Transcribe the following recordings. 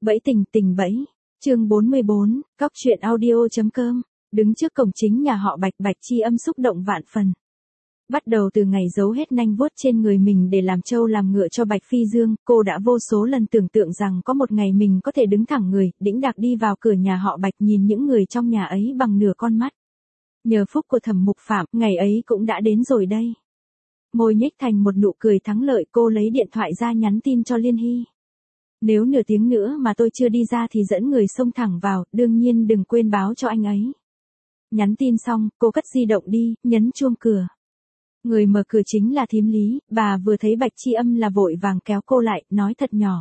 Bẫy tình tình bẫy. Chương 44, Cóc truyện audio.com. Đứng trước cổng chính nhà họ Bạch, Bạch Chi Âm xúc động vạn phần. Bắt đầu từ ngày giấu hết nanh vuốt trên người mình để làm trâu làm ngựa cho Bạch Phi Dương, cô đã vô số lần tưởng tượng rằng có một ngày mình có thể đứng thẳng người, đĩnh đạc đi vào cửa nhà họ Bạch nhìn những người trong nhà ấy bằng nửa con mắt. Nhờ phúc của Thẩm Mục Phạm, ngày ấy cũng đã đến rồi đây. Môi nhếch thành một nụ cười thắng lợi, cô lấy điện thoại ra nhắn tin cho Liên Hy. Nếu nửa tiếng nữa mà tôi chưa đi ra thì dẫn người xông thẳng vào, đương nhiên đừng quên báo cho anh ấy. Nhắn tin xong, cô cất di động đi, nhấn chuông cửa. Người mở cửa chính là thím Lý, bà vừa thấy Bạch Chi Âm là vội vàng kéo cô lại, nói thật nhỏ.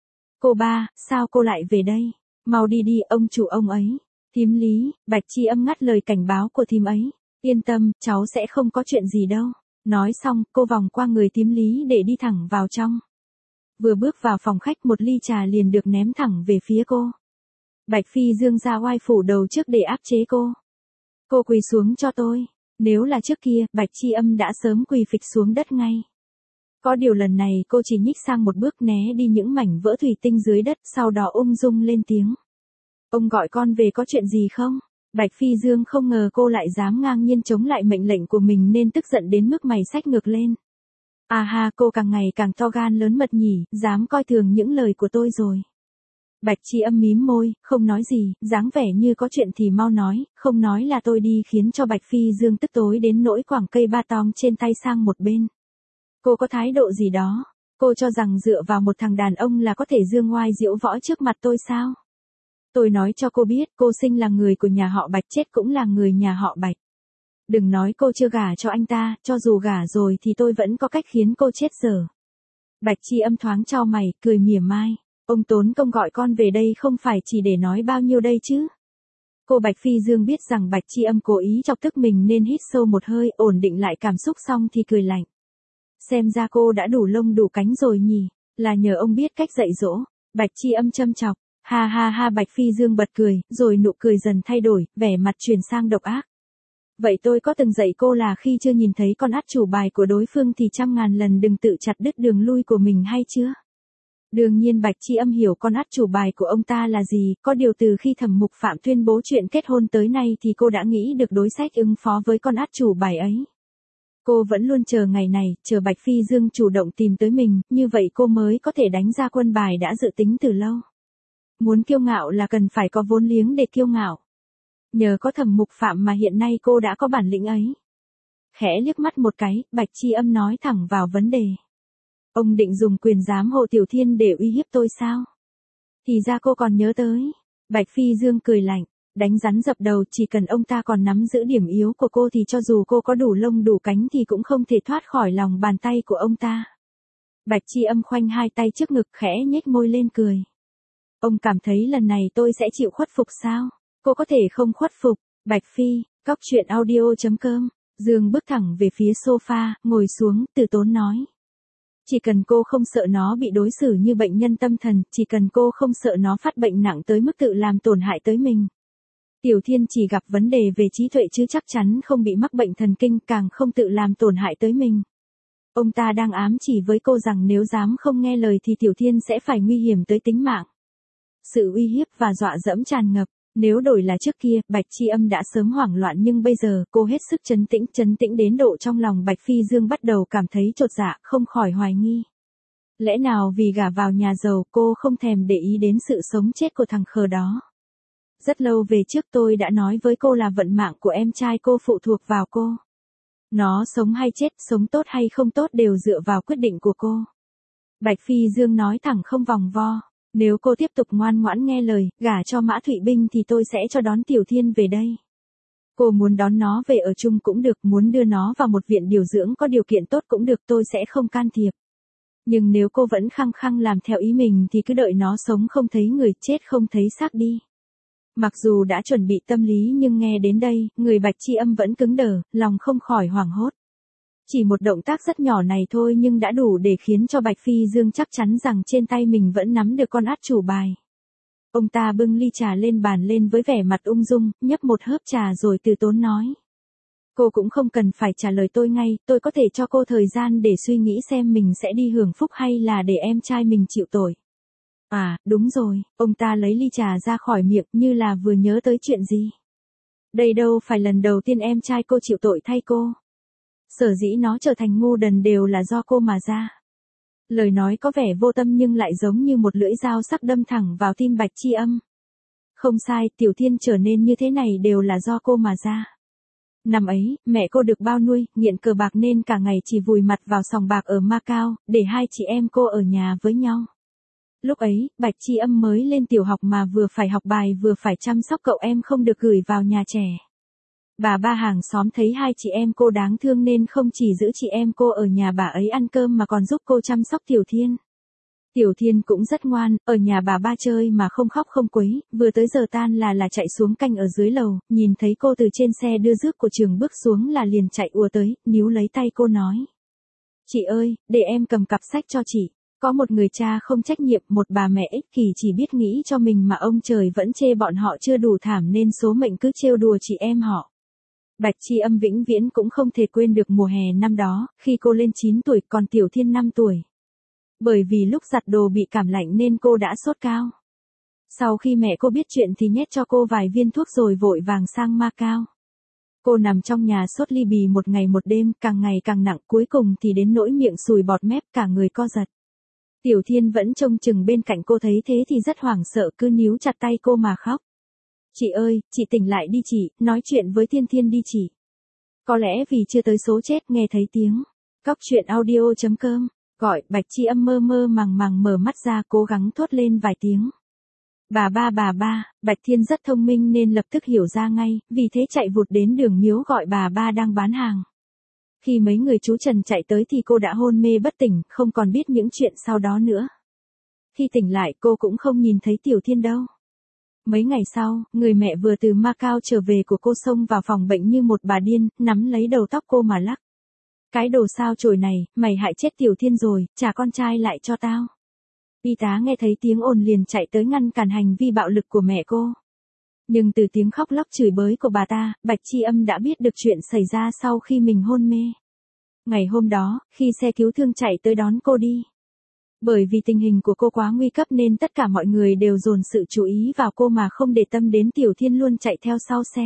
Cô ba, sao cô lại về đây? Mau đi đi, ông chủ ông ấy. Thím Lý, Bạch Chi Âm ngắt lời cảnh báo của thím ấy. Yên tâm, cháu sẽ không có chuyện gì đâu. Nói xong, cô vòng qua người thím Lý để đi thẳng vào trong. Vừa bước vào phòng khách một ly trà liền được ném thẳng về phía cô. Bạch Phi Dương ra oai phủ đầu trước để áp chế cô. Cô quỳ xuống cho tôi. Nếu là trước kia, Bạch Chi Âm đã sớm quỳ phịch xuống đất ngay. Có điều lần này cô chỉ nhích sang một bước né đi những mảnh vỡ thủy tinh dưới đất, sau đó ung dung lên tiếng. Ông gọi con về có chuyện gì không? Bạch Phi Dương không ngờ cô lại dám ngang nhiên chống lại mệnh lệnh của mình nên tức giận đến mức mày xách ngược lên. À ha, cô càng ngày càng to gan lớn mật nhỉ, dám coi thường những lời của tôi rồi. Bạch Chi Âm mím môi, không nói gì, dáng vẻ như có chuyện thì mau nói, không nói là tôi đi, khiến cho Bạch Phi Dương tức tối đến nỗi quẳng cây ba tong trên tay sang một bên. Cô có thái độ gì đó? Cô cho rằng dựa vào một thằng đàn ông là có thể dương oai diễu võ trước mặt tôi sao? Tôi nói cho cô biết, cô sinh là người của nhà họ Bạch, chết cũng là người nhà họ Bạch. Đừng nói cô chưa gả cho anh ta, cho dù gả rồi thì tôi vẫn có cách khiến cô chết dở. Bạch Chi Âm thoáng chau mày, cười mỉa mai. Ông tốn công gọi con về đây không phải chỉ để nói bao nhiêu đây chứ. Cô Bạch Phi Dương biết rằng Bạch Chi Âm cố ý chọc tức mình nên hít sâu một hơi, ổn định lại cảm xúc xong thì cười lạnh. Xem ra cô đã đủ lông đủ cánh rồi nhỉ, là nhờ ông biết cách dạy dỗ. Bạch Chi Âm châm chọc. Ha ha ha, Bạch Phi Dương bật cười, rồi nụ cười dần thay đổi, vẻ mặt chuyển sang độc ác. Vậy tôi có từng dạy cô là khi chưa nhìn thấy con át chủ bài của đối phương thì 100.000 lần đừng tự chặt đứt đường lui của mình hay chưa? Đương nhiên Bạch Chi Âm hiểu con át chủ bài của ông ta là gì, có điều từ khi Thẩm Mục Phạm tuyên bố chuyện kết hôn tới nay thì cô đã nghĩ được đối sách ứng phó với con át chủ bài ấy. Cô vẫn luôn chờ ngày này, chờ Bạch Phi Dương chủ động tìm tới mình, như vậy cô mới có thể đánh ra quân bài đã dự tính từ lâu. Muốn kiêu ngạo là cần phải có vốn liếng để kiêu ngạo. Nhờ có Thẩm Mục Phạm mà hiện nay cô đã có bản lĩnh ấy. Khẽ liếc mắt một cái, Bạch Chi Âm nói thẳng vào vấn đề. Ông định dùng quyền giám hộ Tiểu Thiên để uy hiếp tôi sao? Thì ra cô còn nhớ tới. Bạch Phi Dương cười lạnh, đánh rắn dập đầu, chỉ cần ông ta còn nắm giữ điểm yếu của cô thì cho dù cô có đủ lông đủ cánh thì cũng không thể thoát khỏi lòng bàn tay của ông ta. Bạch Chi Âm khoanh hai tay trước ngực khẽ nhếch môi lên cười. Ông cảm thấy lần này tôi sẽ chịu khuất phục sao? Cô có thể không khuất phục. Bạch Phi, Cóc truyện audio.com. Dương bước thẳng về phía sofa, ngồi xuống, từ tốn nói. Chỉ cần cô không sợ nó bị đối xử như bệnh nhân tâm thần, chỉ cần cô không sợ nó phát bệnh nặng tới mức tự làm tổn hại tới mình. Tiểu Thiên chỉ gặp vấn đề về trí tuệ chứ chắc chắn không bị mắc bệnh thần kinh, càng không tự làm tổn hại tới mình. Ông ta đang ám chỉ với cô rằng nếu dám không nghe lời thì Tiểu Thiên sẽ phải nguy hiểm tới tính mạng. Sự uy hiếp và dọa dẫm tràn ngập. Nếu đổi là trước kia, Bạch Chi Âm đã sớm hoảng loạn, nhưng bây giờ, cô hết sức trấn tĩnh đến độ trong lòng Bạch Phi Dương bắt đầu cảm thấy chột dạ, không khỏi hoài nghi. Lẽ nào vì gả vào nhà giàu, cô không thèm để ý đến sự sống chết của thằng khờ đó? Rất lâu về trước tôi đã nói với cô là vận mạng của em trai cô phụ thuộc vào cô. Nó sống hay chết, sống tốt hay không tốt đều dựa vào quyết định của cô. Bạch Phi Dương nói thẳng không vòng vo. Nếu cô tiếp tục ngoan ngoãn nghe lời, gả cho Mã Thụy Binh thì tôi sẽ cho đón Tiểu Thiên về đây. Cô muốn đón nó về ở chung cũng được, muốn đưa nó vào một viện điều dưỡng có điều kiện tốt cũng được, tôi sẽ không can thiệp. Nhưng nếu cô vẫn khăng khăng làm theo ý mình thì cứ đợi nó sống không thấy người, chết không thấy xác đi. Mặc dù đã chuẩn bị tâm lý nhưng nghe đến đây, người Bạch Chi Âm vẫn cứng đờ, lòng không khỏi hoảng hốt. Chỉ một động tác rất nhỏ này thôi nhưng đã đủ để khiến cho Bạch Phi Dương chắc chắn rằng trên tay mình vẫn nắm được con át chủ bài. Ông ta bưng ly trà lên bàn lên với vẻ mặt ung dung, nhấp một hớp trà rồi từ tốn nói. Cô cũng không cần phải trả lời tôi ngay, tôi có thể cho cô thời gian để suy nghĩ xem mình sẽ đi hưởng phúc hay là để em trai mình chịu tội. À, đúng rồi, ông ta lấy ly trà ra khỏi miệng như là vừa nhớ tới chuyện gì. Đây đâu phải lần đầu tiên em trai cô chịu tội thay cô. Sở dĩ nó trở thành ngu đần đều là do cô mà ra. Lời nói có vẻ vô tâm nhưng lại giống như một lưỡi dao sắc đâm thẳng vào tim Bạch Chi Âm. Không sai, Tiểu Thiên trở nên như thế này đều là do cô mà ra. Năm ấy, mẹ cô được bao nuôi, nghiện cờ bạc nên cả ngày chỉ vùi mặt vào sòng bạc ở Macau, để hai chị em cô ở nhà với nhau. Lúc ấy, Bạch Chi Âm mới lên tiểu học mà vừa phải học bài vừa phải chăm sóc cậu em không được gửi vào nhà trẻ. Bà ba hàng xóm thấy hai chị em cô đáng thương nên không chỉ giữ chị em cô ở nhà bà ấy ăn cơm mà còn giúp cô chăm sóc Tiểu Thiên. Tiểu Thiên cũng rất ngoan, ở nhà bà ba chơi mà không khóc không quấy, vừa tới giờ tan là chạy xuống canh ở dưới lầu, nhìn thấy cô từ trên xe đưa rước của trường bước xuống là liền chạy ùa tới, níu lấy tay cô nói. Chị ơi, để em cầm cặp sách cho chị. Có một người cha không trách nhiệm, một bà mẹ ích kỷ chỉ biết nghĩ cho mình mà ông trời vẫn chê bọn họ chưa đủ thảm nên số mệnh cứ trêu đùa chị em họ. Bạch Chi Âm vĩnh viễn cũng không thể quên được mùa hè năm đó, khi cô lên 9 tuổi còn Tiểu Thiên 5 tuổi. Bởi vì lúc giặt đồ bị cảm lạnh nên cô đã sốt cao. Sau khi mẹ cô biết chuyện thì nhét cho cô vài viên thuốc rồi vội vàng sang Macau. Cô nằm trong nhà sốt ly bì một ngày một đêm, càng ngày càng nặng, cuối cùng thì đến nỗi miệng sùi bọt mép, cả người co giật. Tiểu Thiên vẫn trông chừng bên cạnh cô, thấy thế thì rất hoảng sợ, cứ níu chặt tay cô mà khóc. Chị ơi, chị tỉnh lại đi chị, nói chuyện với Thiên Thiên đi chị. Có lẽ vì chưa tới số chết nghe thấy tiếng. Cóc truyện audio.com, gọi, Bạch Chi Âm mơ mơ màng màng mở mắt ra cố gắng thốt lên vài tiếng. Bà ba, Bạch Thiên rất thông minh nên lập tức hiểu ra ngay, vì thế chạy vụt đến đường miếu gọi bà ba đang bán hàng. Khi mấy người chú Trần chạy tới thì cô đã hôn mê bất tỉnh, không còn biết những chuyện sau đó nữa. Khi tỉnh lại cô cũng không nhìn thấy Tiểu Thiên đâu. Mấy ngày sau, người mẹ vừa từ Macau trở về của cô xông vào phòng bệnh như một bà điên, nắm lấy đầu tóc cô mà lắc. Cái đồ sao chổi này, mày hại chết Tiểu Thiên rồi, trả con trai lại cho tao. Y tá nghe thấy tiếng ồn liền chạy tới ngăn cản hành vi bạo lực của mẹ cô. Nhưng từ tiếng khóc lóc chửi bới của bà ta, Bạch Chi Âm đã biết được chuyện xảy ra sau khi mình hôn mê. Ngày hôm đó, khi xe cứu thương chạy tới đón cô đi. Bởi vì tình hình của cô quá nguy cấp nên tất cả mọi người đều dồn sự chú ý vào cô mà không để tâm đến Tiểu Thiên luôn chạy theo sau xe.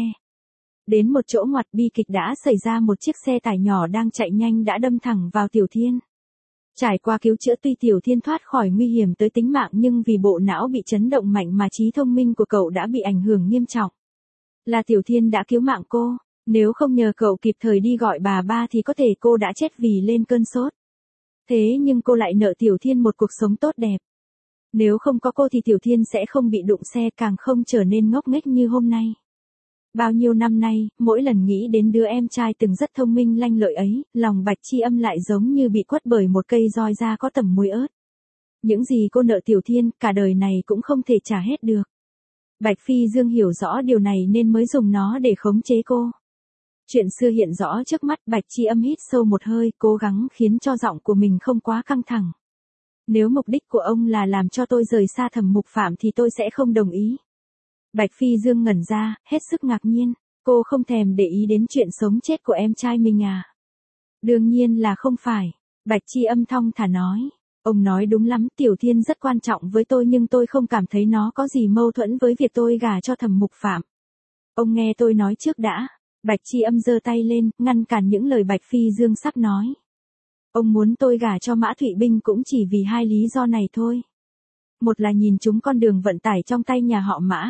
Đến một chỗ ngoặt bi kịch đã xảy ra, một chiếc xe tải nhỏ đang chạy nhanh đã đâm thẳng vào Tiểu Thiên. Trải qua cứu chữa tuy Tiểu Thiên thoát khỏi nguy hiểm tới tính mạng nhưng vì bộ não bị chấn động mạnh mà trí thông minh của cậu đã bị ảnh hưởng nghiêm trọng. Là Tiểu Thiên đã cứu mạng cô, nếu không nhờ cậu kịp thời đi gọi bà ba thì có thể cô đã chết vì lên cơn sốt. Thế nhưng cô lại nợ Tiểu Thiên một cuộc sống tốt đẹp. Nếu không có cô thì Tiểu Thiên sẽ không bị đụng xe, càng không trở nên ngốc nghếch như hôm nay. Bao nhiêu năm nay, mỗi lần nghĩ đến đứa em trai từng rất thông minh lanh lợi ấy, lòng Bạch Chi Âm lại giống như bị quất bởi một cây roi da có tẩm muối ớt. Những gì cô nợ Tiểu Thiên, cả đời này cũng không thể trả hết được. Bạch Phi Dương hiểu rõ điều này nên mới dùng nó để khống chế cô. Chuyện xưa hiện rõ trước mắt, Bạch Chi Âm hít sâu một hơi, cố gắng khiến cho giọng của mình không quá căng thẳng. Nếu mục đích của ông là làm cho tôi rời xa Thẩm Mục Phạm thì tôi sẽ không đồng ý. Bạch Phi Dương ngẩn ra, hết sức ngạc nhiên, cô không thèm để ý đến chuyện sống chết của em trai mình à? Đương nhiên là không phải, Bạch Chi Âm thong thả nói. Ông nói đúng lắm, Tiểu Thiên rất quan trọng với tôi nhưng tôi không cảm thấy nó có gì mâu thuẫn với việc tôi gả cho Thẩm Mục Phạm. Ông nghe tôi nói trước đã. Bạch Chi Âm giơ tay lên, ngăn cản những lời Bạch Phi Dương sắp nói. Ông muốn tôi gả cho Mã Thụy Binh cũng chỉ vì hai lý do này thôi. Một là nhìn chúng con đường vận tải trong tay nhà họ Mã.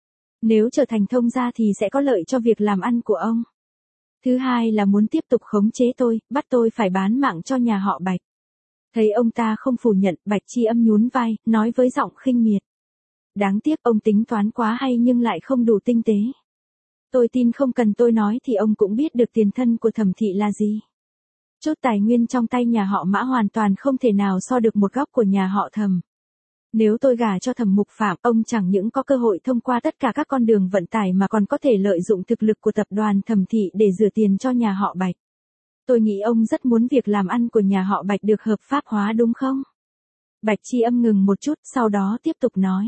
Nếu trở thành thông gia thì sẽ có lợi cho việc làm ăn của ông. Thứ hai là muốn tiếp tục khống chế tôi, bắt tôi phải bán mạng cho nhà họ Bạch. Thấy ông ta không phủ nhận, Bạch Chi Âm nhún vai, nói với giọng khinh miệt. Đáng tiếc ông tính toán quá hay nhưng lại không đủ tinh tế. Tôi tin không cần tôi nói thì ông cũng biết được tiền thân của Thẩm thị là gì. Chút tài nguyên trong tay nhà họ Mã hoàn toàn không thể nào so được một góc của nhà họ Thẩm. Nếu tôi gả cho Thẩm Mục Phạm, ông chẳng những có cơ hội thông qua tất cả các con đường vận tải mà còn có thể lợi dụng thực lực của tập đoàn Thẩm thị để rửa tiền cho nhà họ Bạch. Tôi nghĩ ông rất muốn việc làm ăn của nhà họ Bạch được hợp pháp hóa đúng không? Bạch Chi Âm ngừng một chút, sau đó tiếp tục nói.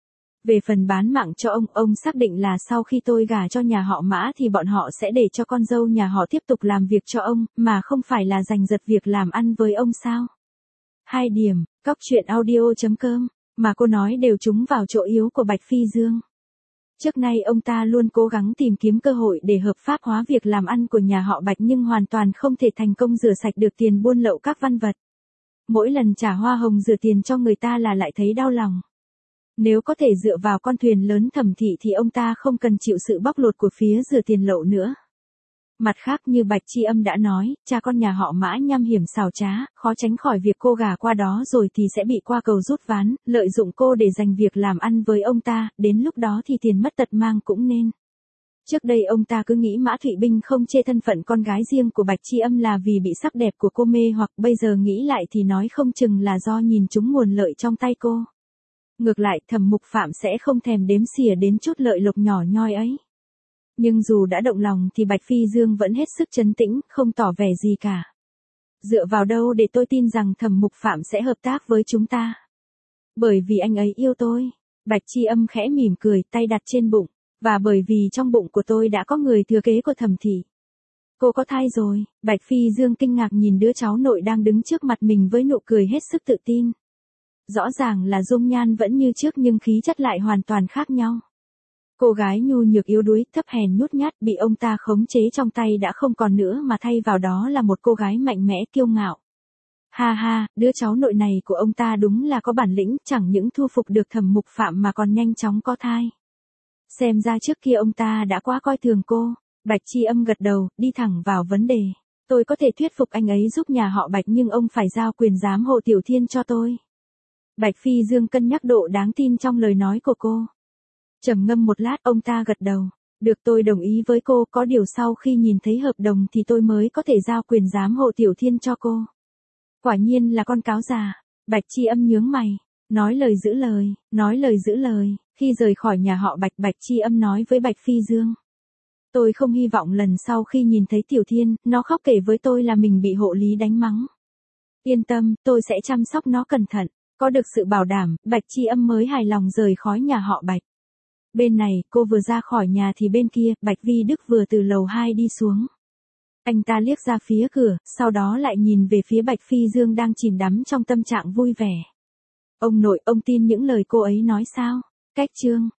Về phần bán mạng cho ông xác định là sau khi tôi gả cho nhà họ Mã thì bọn họ sẽ để cho con dâu nhà họ tiếp tục làm việc cho ông, mà không phải là giành giật việc làm ăn với ông sao? 2 điểm, cóc truyện audio.com Mà cô nói đều trúng vào chỗ yếu của Bạch Phi Dương. Trước nay ông ta luôn cố gắng tìm kiếm cơ hội để hợp pháp hóa việc làm ăn của nhà họ Bạch nhưng hoàn toàn không thể thành công rửa sạch được tiền buôn lậu các văn vật. Mỗi lần trả hoa hồng rửa tiền cho người ta là lại thấy đau lòng. Nếu có thể dựa vào con thuyền lớn Thẩm thị thì ông ta không cần chịu sự bóc lột của phía rửa tiền lậu nữa. Mặt khác như Bạch Chi Âm đã nói, cha con nhà họ Mã nham hiểm xảo trá, khó tránh khỏi việc cô gả qua đó rồi thì sẽ bị qua cầu rút ván, lợi dụng cô để giành việc làm ăn với ông ta, đến lúc đó thì tiền mất tật mang cũng nên. Trước đây ông ta cứ nghĩ Mã Thụy Binh không chê thân phận con gái riêng của Bạch Chi Âm là vì bị sắc đẹp của cô mê hoặc bây giờ nghĩ lại thì nói không chừng là do nhìn trúng nguồn lợi trong tay cô. Ngược lại Thẩm Mục Phạm sẽ không thèm đếm xỉa đến chút lợi lộc nhỏ nhoi ấy. Nhưng dù đã động lòng thì Bạch Phi Dương vẫn hết sức trấn tĩnh, không tỏ vẻ gì cả. Dựa vào đâu để tôi tin rằng Thẩm Mục Phạm sẽ hợp tác với chúng ta? Bởi vì anh ấy yêu tôi. Bạch Chi Âm khẽ mỉm cười, tay đặt trên bụng. Và bởi vì trong bụng của tôi đã có người thừa kế của Thẩm thị. Cô có thai rồi. Bạch Phi Dương kinh ngạc nhìn đứa cháu nội đang đứng trước mặt mình với nụ cười hết sức tự tin. Rõ ràng là dung nhan vẫn như trước nhưng khí chất lại hoàn toàn khác nhau. Cô gái nhu nhược yếu đuối, thấp hèn nhút nhát bị ông ta khống chế trong tay đã không còn nữa mà thay vào đó là một cô gái mạnh mẽ kiêu ngạo. Ha ha, đứa cháu nội này của ông ta đúng là có bản lĩnh, chẳng những thu phục được Thẩm Mục Phạm mà còn nhanh chóng có thai. Xem ra trước kia ông ta đã quá coi thường cô. Bạch Chi Âm gật đầu, đi thẳng vào vấn đề. Tôi có thể thuyết phục anh ấy giúp nhà họ Bạch nhưng ông phải giao quyền giám hộ Tiểu Thiên cho tôi. Bạch Phi Dương cân nhắc độ đáng tin trong lời nói của cô. Trầm ngâm một lát ông ta gật đầu. Được, tôi đồng ý với cô, có điều sau khi nhìn thấy hợp đồng thì tôi mới có thể giao quyền giám hộ Tiểu Thiên cho cô. Quả nhiên là con cáo già. Bạch Chi Âm nhướng mày. Nói lời giữ lời, nói lời giữ lời. Khi rời khỏi nhà họ Bạch, Bạch Chi Âm nói với Bạch Phi Dương. Tôi không hy vọng lần sau khi nhìn thấy Tiểu Thiên, nó khóc kể với tôi là mình bị hộ lý đánh mắng. Yên tâm, tôi sẽ chăm sóc nó cẩn thận. Có được sự bảo đảm, Bạch Chi Âm mới hài lòng rời khỏi nhà họ Bạch. Bên này, cô vừa ra khỏi nhà thì bên kia, Bạch Vi Đức vừa từ lầu 2 đi xuống. Anh ta liếc ra phía cửa, sau đó lại nhìn về phía Bạch Phi Dương đang chìm đắm trong tâm trạng vui vẻ. Ông nội, ông tin những lời cô ấy nói sao? Cách chương